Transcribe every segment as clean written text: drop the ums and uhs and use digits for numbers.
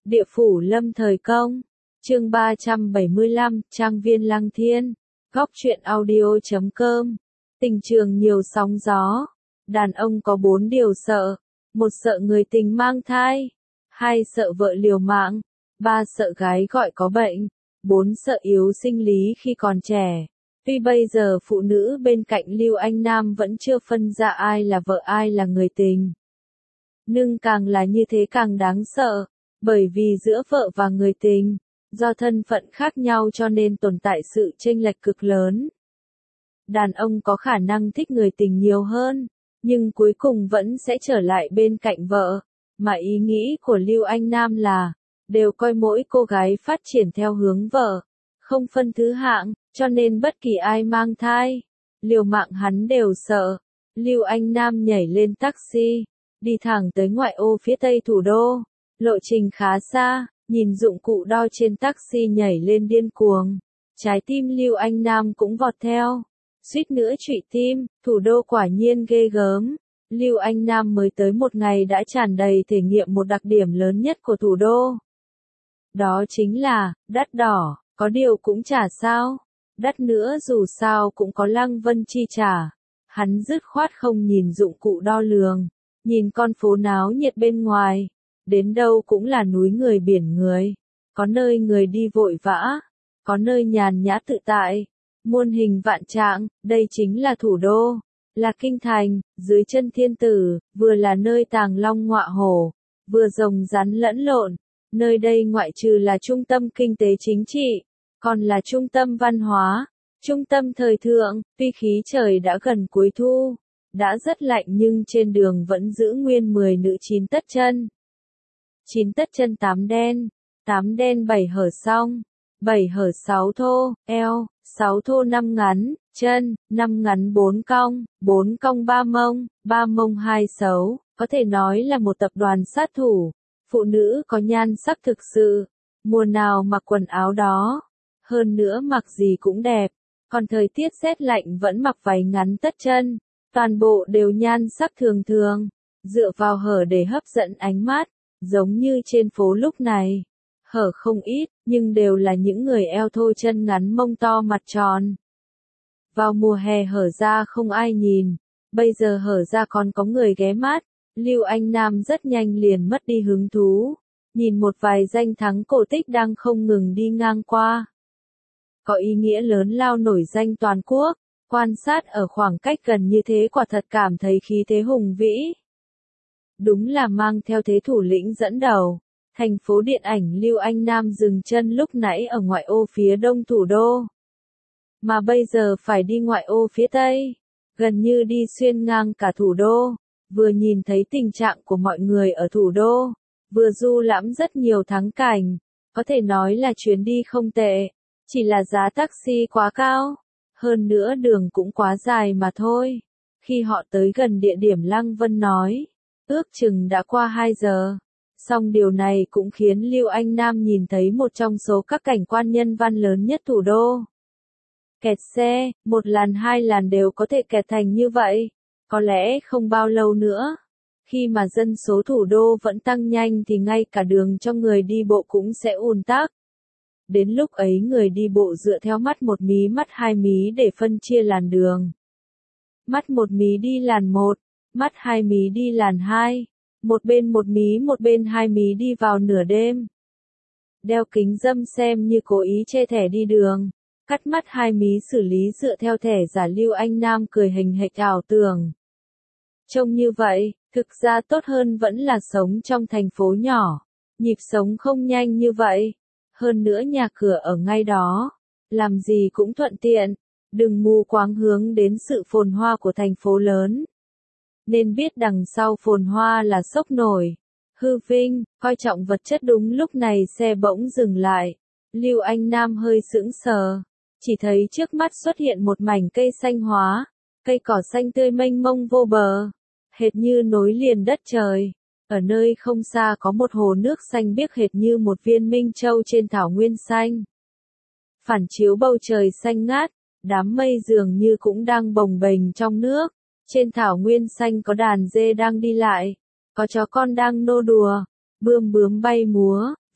Địa phủ lâm thời công. Chương 375, Trang viên Lăng Thiên. Góc truyện audio.com. Tình trường nhiều sóng gió. Đàn ông có 4 điều sợ. 1 sợ người tình mang thai. 2 sợ vợ liều mạng. 3 sợ gái gọi có bệnh. 4 sợ yếu sinh lý khi còn trẻ. Tuy bây giờ phụ nữ bên cạnh Lưu Anh Nam vẫn chưa phân ra ai là vợ ai là người tình. Nhưng càng là như thế càng đáng sợ. Bởi vì giữa vợ và người tình, do thân phận khác nhau cho nên tồn tại sự chênh lệch cực lớn. Đàn ông có khả năng thích người tình nhiều hơn, nhưng cuối cùng vẫn sẽ trở lại bên cạnh vợ. Mà ý nghĩ của Lưu Anh Nam là, đều coi mỗi cô gái phát triển theo hướng vợ, không phân thứ hạng, cho nên bất kỳ ai mang thai, liều mạng hắn đều sợ. Lưu Anh Nam nhảy lên taxi, đi thẳng tới ngoại ô phía tây thủ đô. Lộ trình khá xa, nhìn dụng cụ đo trên taxi nhảy lên điên cuồng. Trái tim Lưu Anh Nam cũng vọt theo. Suýt nữa trụy tim, thủ đô quả nhiên ghê gớm. Lưu Anh Nam mới tới một ngày đã tràn đầy thể nghiệm một đặc điểm lớn nhất của thủ đô. Đó chính là, đắt đỏ, có điều cũng chả sao. Đắt nữa dù sao cũng có Lăng Vân chi trả. Hắn dứt khoát không nhìn dụng cụ đo lường, nhìn con phố náo nhiệt bên ngoài. Đến đâu cũng là núi người biển người, có nơi người đi vội vã, có nơi nhàn nhã tự tại, muôn hình vạn trạng, đây chính là thủ đô, là kinh thành, dưới chân thiên tử, vừa là nơi tàng long ngọa hổ, vừa rồng rắn lẫn lộn, nơi đây ngoại trừ là trung tâm kinh tế chính trị, còn là trung tâm văn hóa, trung tâm thời thượng. Tuy khí trời đã gần cuối thu, đã rất lạnh nhưng trên đường vẫn giữ nguyên 10 nữ 9 tất chân. 9 tất chân 8 đen, 8 đen 7 hở song, 7 hở 6 thô, eo, 6 thô 5 ngắn, chân, 5 ngắn 4 cong, 4 cong 3 mông, 3 mông 2 xấu, có thể nói là một tập đoàn sát thủ. Phụ nữ có nhan sắc thực sự, mùa nào mặc quần áo đó, hơn nữa mặc gì cũng đẹp, còn thời tiết rét lạnh vẫn mặc váy ngắn tất chân, toàn bộ đều nhan sắc thường thường, dựa vào hở để hấp dẫn ánh mắt. Giống như trên phố lúc này, hở không ít, nhưng đều là những người eo thô chân ngắn mông to mặt tròn. Vào mùa hè hở ra không ai nhìn, bây giờ hở ra còn có người ghé mắt. Lưu Anh Nam rất nhanh liền mất đi hứng thú, nhìn một vài danh thắng cổ tích đang không ngừng đi ngang qua. Có ý nghĩa lớn lao nổi danh toàn quốc, quan sát ở khoảng cách gần như thế quả thật cảm thấy khí thế hùng vĩ. Đúng là mang theo thế thủ lĩnh dẫn đầu. Thành phố điện ảnh Lưu Anh Nam dừng chân lúc nãy ở ngoại ô phía đông thủ đô. Mà bây giờ phải đi ngoại ô phía tây. Gần như đi xuyên ngang cả thủ đô. Vừa nhìn thấy tình trạng của mọi người ở thủ đô. Vừa du lãm rất nhiều thắng cảnh. Có thể nói là chuyến đi không tệ. Chỉ là giá taxi quá cao. Hơn nữa đường cũng quá dài mà thôi. Khi họ tới gần địa điểm Lăng Vân nói. Ước chừng đã qua 2 giờ. Song điều này cũng khiến Lưu Anh Nam nhìn thấy một trong số các cảnh quan nhân văn lớn nhất thủ đô. Kẹt xe, 1 làn 2 làn đều có thể kẹt thành như vậy. Có lẽ không bao lâu nữa. Khi mà dân số thủ đô vẫn tăng nhanh thì ngay cả đường cho người đi bộ cũng sẽ ùn tắc. Đến lúc ấy người đi bộ dựa theo mắt 1 mí mắt 2 mí để phân chia làn đường. Mắt 1 mí đi làn 1. Mắt 2 mí đi làn 2, một bên 1 mí một bên 2 mí đi vào nửa đêm. Đeo kính râm xem như cố ý che thẻ đi đường, cắt mắt 2 mí xử lý dựa theo thẻ giả. Lưu Anh Nam cười hình hệt ảo tưởng. Trông như vậy, thực ra tốt hơn vẫn là sống trong thành phố nhỏ, nhịp sống không nhanh như vậy, hơn nữa nhà cửa ở ngay đó, làm gì cũng thuận tiện, đừng mù quáng hướng đến sự phồn hoa của thành phố lớn. Nên biết đằng sau phồn hoa là sốc nổi, hư vinh, coi trọng vật chất. Đúng lúc này xe bỗng dừng lại. Lưu Anh Nam hơi sững sờ, chỉ thấy trước mắt xuất hiện một mảnh cây xanh hóa, cây cỏ xanh tươi mênh mông vô bờ, hệt như nối liền đất trời. Ở nơi không xa có một hồ nước xanh biếc hệt như một viên minh châu trên thảo nguyên xanh. Phản chiếu bầu trời xanh ngát, đám mây dường như cũng đang bồng bềnh trong nước. Trên thảo nguyên xanh có đàn dê đang đi lại, có chó con đang nô đùa, bươm bướm bay múa,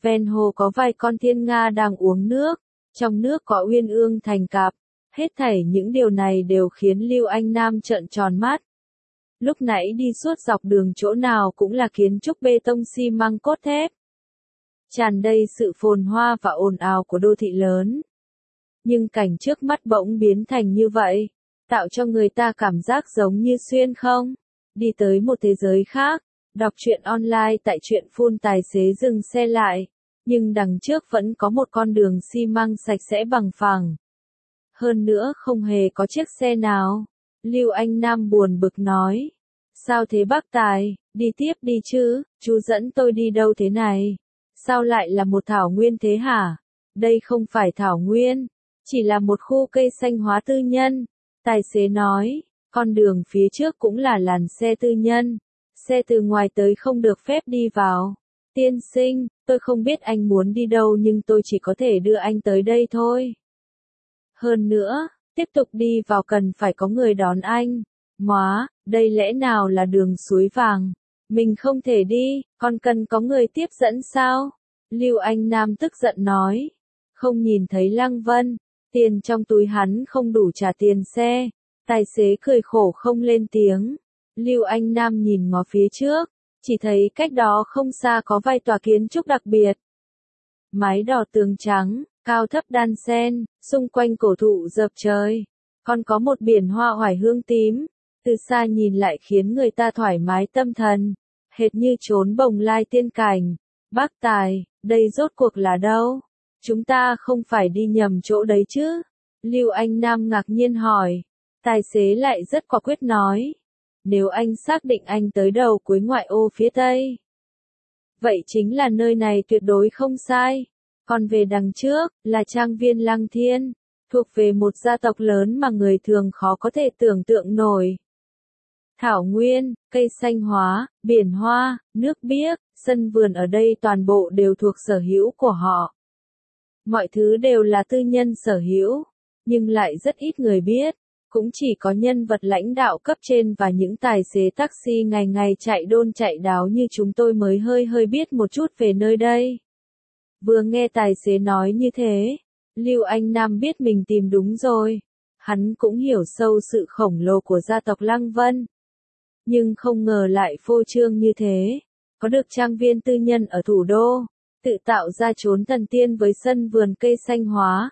Ven hồ có vài con thiên nga đang uống nước, trong nước có uyên ương thành cặp. Hết thảy những điều này đều khiến Lưu Anh Nam trợn tròn mắt. Lúc nãy đi suốt dọc đường chỗ nào cũng là kiến trúc bê tông xi măng cốt thép. Tràn đầy sự phồn hoa và ồn ào của đô thị lớn. Nhưng cảnh trước mắt bỗng biến thành như vậy, tạo cho người ta cảm giác giống như xuyên không, đi tới một thế giới khác. Đọc truyện online tại truyện phun tài xế dừng xe lại, nhưng đằng trước vẫn có một con đường xi măng sạch sẽ bằng phẳng. Hơn nữa không hề có chiếc xe nào. Lưu Anh Nam buồn bực nói. Sao thế bác Tài, đi tiếp đi chứ, chú dẫn tôi đi đâu thế này? Sao lại là một thảo nguyên thế hả? Đây không phải thảo nguyên, chỉ là một khu cây xanh hóa tư nhân. Tài xế nói, con đường phía trước cũng là làn xe tư nhân. Xe từ ngoài tới không được phép đi vào. Tiên sinh, tôi không biết anh muốn đi đâu nhưng tôi chỉ có thể đưa anh tới đây thôi. Hơn nữa, tiếp tục đi vào cần phải có người đón anh. Móa, đây lẽ nào là đường suối vàng? Mình không thể đi, còn cần có người tiếp dẫn sao? Lưu Anh Nam tức giận nói. Không nhìn thấy Lăng Vân, tiền trong túi hắn không đủ trả tiền xe. Tài xế cười khổ không lên tiếng. Lưu Anh Nam nhìn ngó phía trước, chỉ thấy cách đó không xa có vài tòa kiến trúc đặc biệt. Mái đỏ tường trắng, cao thấp đan xen, xung quanh cổ thụ dợp trời. Còn có một biển hoa oải hương tím, từ xa nhìn lại khiến người ta thoải mái tâm thần, hệt như trốn bồng lai tiên cảnh. Bác Tài, đây rốt cuộc là đâu? Chúng ta không phải đi nhầm chỗ đấy chứ? Lưu Anh Nam ngạc nhiên hỏi. Tài xế lại rất quả quyết nói. Nếu anh xác định anh tới đầu cuối ngoại ô phía Tây, vậy chính là nơi này tuyệt đối không sai. Còn về đằng trước, là trang viên Lăng Thiên, thuộc về một gia tộc lớn mà người thường khó có thể tưởng tượng nổi. Thảo nguyên, cây xanh hóa, biển hoa, nước biếc, sân vườn ở đây toàn bộ đều thuộc sở hữu của họ. Mọi thứ đều là tư nhân sở hữu, nhưng lại rất ít người biết. Cũng chỉ có nhân vật lãnh đạo cấp trên và những tài xế taxi ngày ngày chạy đôn chạy đáo như chúng tôi mới hơi biết một chút về nơi đây. Vừa nghe tài xế nói như thế, Lưu Anh Nam biết mình tìm đúng rồi. Hắn cũng hiểu sâu sự khổng lồ của gia tộc Lăng Vân. Nhưng không ngờ lại phô trương như thế. Có được trang viên tư nhân ở thủ đô, tự tạo ra chốn thần tiên với sân vườn cây xanh hóa.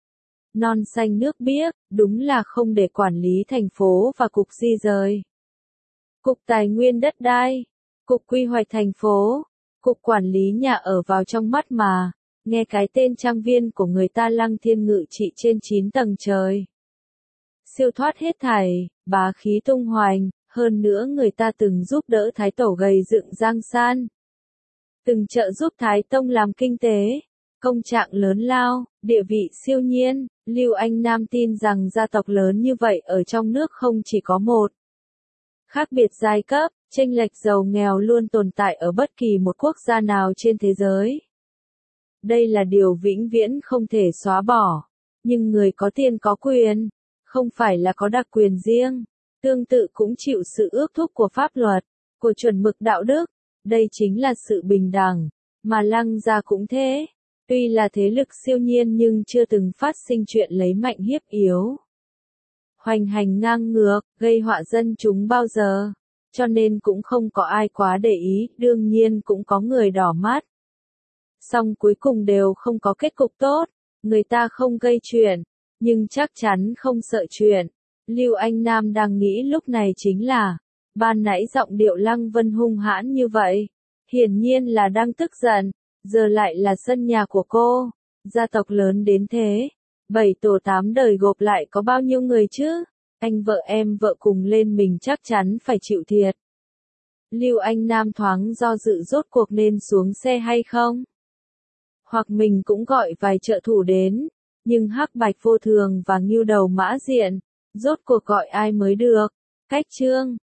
Non xanh nước biếc, đúng là không để quản lý thành phố và cục di rời. Cục Tài nguyên đất đai, Cục Quy hoạch thành phố, Cục Quản lý nhà ở vào trong mắt mà, nghe cái tên trang viên của người ta Lăng Thiên ngự trị trên 9 tầng trời. Siêu thoát hết thảy, bá khí tung hoành, hơn nữa người ta từng giúp đỡ Thái Tổ gầy dựng Giang San. Từng trợ giúp Thái Tông làm kinh tế, công trạng lớn lao, địa vị siêu nhiên. Lưu Anh Nam tin rằng gia tộc lớn như vậy ở trong nước không chỉ có một. Khác biệt giai cấp, chênh lệch giàu nghèo luôn tồn tại ở bất kỳ một quốc gia nào trên thế giới. Đây là điều vĩnh viễn không thể xóa bỏ. Nhưng người có tiền có quyền, không phải là có đặc quyền riêng. Tương tự cũng chịu sự ước thúc của pháp luật, của chuẩn mực đạo đức. Đây chính là sự bình đẳng, mà Lăng gia cũng thế. Tuy là thế lực siêu nhiên nhưng chưa từng phát sinh chuyện lấy mạnh hiếp yếu. Hoành hành ngang ngược, gây họa dân chúng bao giờ. Cho nên cũng không có ai quá để ý, đương nhiên cũng có người đỏ mắt. Song cuối cùng đều không có kết cục tốt. Người ta không gây chuyện, nhưng chắc chắn không sợ chuyện. Lưu Anh Nam đang nghĩ lúc này chính là, ban nãy giọng điệu Lăng Vân hung hãn như vậy. Hiển nhiên là đang tức giận. Giờ lại là sân nhà của cô, gia tộc lớn đến thế, 7 tổ 8 đời gộp lại có bao nhiêu người chứ, anh vợ em vợ cùng lên mình chắc chắn phải chịu thiệt. Lưu Anh Nam thoáng do dự rốt cuộc nên xuống xe hay không? Hoặc mình cũng gọi vài trợ thủ đến, nhưng Hắc Bạch Vô Thường và Ngưu Đầu Mã Diện, rốt cuộc gọi ai mới được? Cách chương